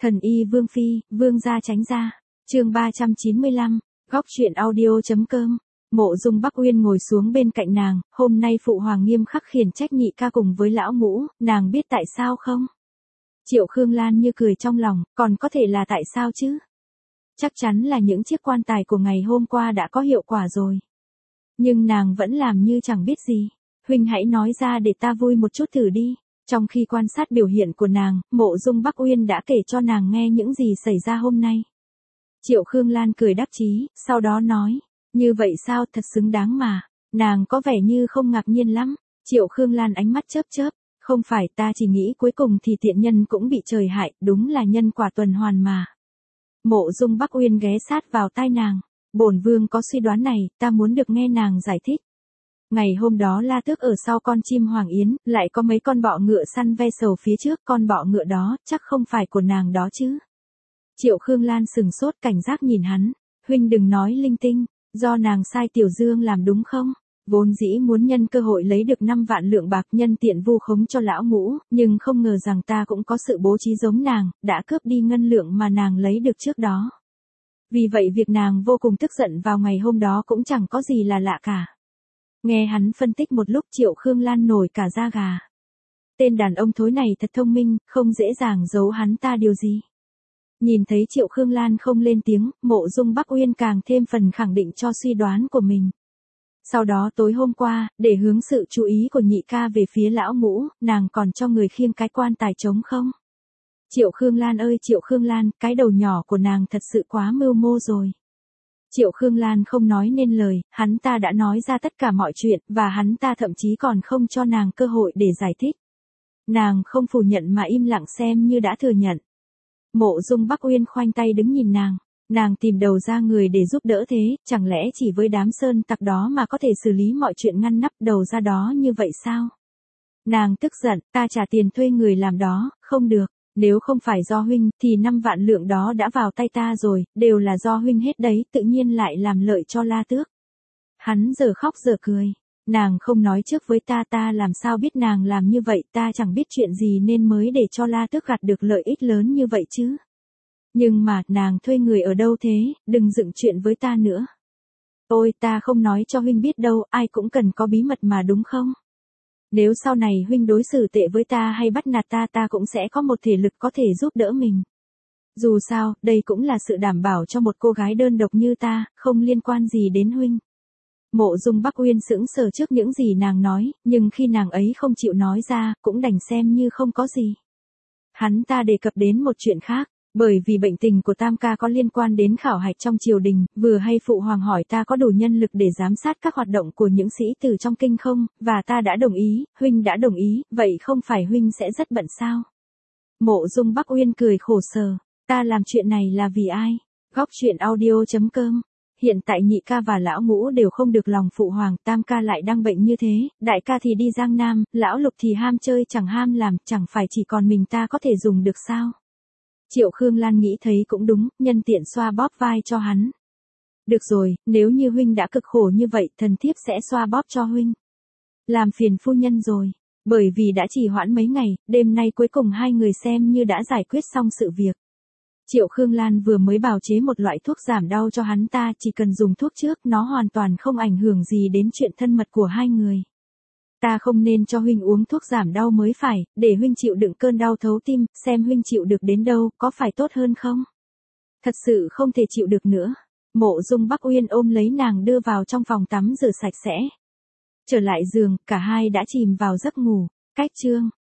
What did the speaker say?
Thần y Vương Phi, Vương gia tránh ra. Chương 395, góc truyện audio.com. Mộ Dung Bắc Uyên ngồi xuống bên cạnh nàng, hôm nay phụ hoàng nghiêm khắc khiển trách nhị ca cùng với lão ngũ, nàng biết tại sao không? Triệu Khương Lan như cười trong lòng, còn có thể là tại sao chứ? Chắc chắn là những chiếc quan tài của ngày hôm qua đã có hiệu quả rồi. Nhưng nàng vẫn làm như chẳng biết gì. Huynh hãy nói ra để ta vui một chút thử đi. Trong khi quan sát biểu hiện của nàng, Mộ Dung Bắc Uyên đã kể cho nàng nghe những gì xảy ra hôm nay. Triệu Khương Lan cười đắc chí, sau đó nói, như vậy sao, thật xứng đáng mà. Nàng có vẻ như không ngạc nhiên lắm. Triệu Khương Lan ánh mắt chớp chớp, không phải, ta chỉ nghĩ cuối cùng thì tiện nhân cũng bị trời hại, đúng là nhân quả tuần hoàn mà. Mộ Dung Bắc Uyên ghé sát vào tai nàng, bổn vương có suy đoán này, ta muốn được nghe nàng giải thích. Ngày hôm đó La Tước ở sau con chim Hoàng Yến, lại có mấy con bọ ngựa săn ve sầu phía trước, con bọ ngựa đó, chắc không phải của nàng đó chứ. Triệu Khương Lan sừng sốt cảnh giác nhìn hắn, huynh đừng nói linh tinh, do nàng sai Tiểu Dương làm đúng không? Vốn dĩ muốn nhân cơ hội lấy được 5 vạn lượng bạc nhân tiện vu khống cho lão ngũ, nhưng không ngờ rằng ta cũng có sự bố trí giống nàng, đã cướp đi ngân lượng mà nàng lấy được trước đó. Vì vậy việc nàng vô cùng tức giận vào ngày hôm đó cũng chẳng có gì là lạ cả. Nghe hắn phân tích một lúc Triệu Khương Lan nổi cả da gà. Tên đàn ông thối này thật thông minh, không dễ dàng giấu hắn ta điều gì. Nhìn thấy Triệu Khương Lan không lên tiếng, Mộ Dung Bắc Uyên càng thêm phần khẳng định cho suy đoán của mình. Sau đó tối hôm qua, để hướng sự chú ý của nhị ca về phía lão ngũ, nàng còn cho người khiêng cái quan tài trống không? Triệu Khương Lan ơi Triệu Khương Lan, cái đầu nhỏ của nàng thật sự quá mưu mô rồi. Triệu Khương Lan không nói nên lời, hắn ta đã nói ra tất cả mọi chuyện, và hắn ta thậm chí còn không cho nàng cơ hội để giải thích. Nàng không phủ nhận mà im lặng xem như đã thừa nhận. Mộ Dung Bắc Uyên khoanh tay đứng nhìn nàng tìm đầu ra người để giúp đỡ thế, chẳng lẽ chỉ với đám sơn tặc đó mà có thể xử lý mọi chuyện ngăn nắp đầu ra đó như vậy sao? Nàng tức giận, ta trả tiền thuê người làm đó, không được. Nếu không phải do huynh, thì 5 vạn lượng đó đã vào tay ta rồi, đều là do huynh hết đấy, tự nhiên lại làm lợi cho La Tước. Hắn giờ khóc giờ cười, nàng không nói trước với ta làm sao biết nàng làm như vậy, ta chẳng biết chuyện gì nên mới để cho La Tước gặt được lợi ích lớn như vậy chứ. Nhưng mà, nàng thuê người ở đâu thế, đừng dựng chuyện với ta nữa. Ôi, ta không nói cho huynh biết đâu, ai cũng cần có bí mật mà đúng không? Nếu sau này huynh đối xử tệ với ta hay bắt nạt ta cũng sẽ có một thể lực có thể giúp đỡ mình. Dù sao, đây cũng là sự đảm bảo cho một cô gái đơn độc như ta, không liên quan gì đến huynh. Mộ Dung Bắc Uyên sững sờ trước những gì nàng nói, nhưng khi nàng ấy không chịu nói ra, cũng đành xem như không có gì. Hắn ta đề cập đến một chuyện khác. Bởi vì bệnh tình của Tam ca có liên quan đến khảo hạch trong triều đình, vừa hay phụ hoàng hỏi ta có đủ nhân lực để giám sát các hoạt động của những sĩ tử trong kinh không, và ta đã đồng ý, huynh đã đồng ý, vậy không phải huynh sẽ rất bận sao? Mộ Dung Bắc Uyên cười khổ sở, ta làm chuyện này là vì ai? Góc truyện audio.com. Hiện tại nhị ca và lão ngũ đều không được lòng phụ hoàng, Tam ca lại đang bệnh như thế, đại ca thì đi Giang Nam, lão Lục thì ham chơi chẳng ham làm, chẳng phải chỉ còn mình ta có thể dùng được sao? Triệu Khương Lan nghĩ thấy cũng đúng, nhân tiện xoa bóp vai cho hắn. Được rồi, nếu như huynh đã cực khổ như vậy, thần thiếp sẽ xoa bóp cho huynh. Làm phiền phu nhân rồi, bởi vì đã trì hoãn mấy ngày, đêm nay cuối cùng hai người xem như đã giải quyết xong sự việc. Triệu Khương Lan vừa mới bào chế một loại thuốc giảm đau cho hắn ta, chỉ cần dùng thuốc trước, nó hoàn toàn không ảnh hưởng gì đến chuyện thân mật của hai người. Ta không nên cho huynh uống thuốc giảm đau mới phải, để huynh chịu đựng cơn đau thấu tim, xem huynh chịu được đến đâu, có phải tốt hơn không? Thật sự không thể chịu được nữa. Mộ Dung Bắc Uyên ôm lấy nàng đưa vào trong phòng tắm rửa sạch sẽ. Trở lại giường, cả hai đã chìm vào giấc ngủ. Cách chương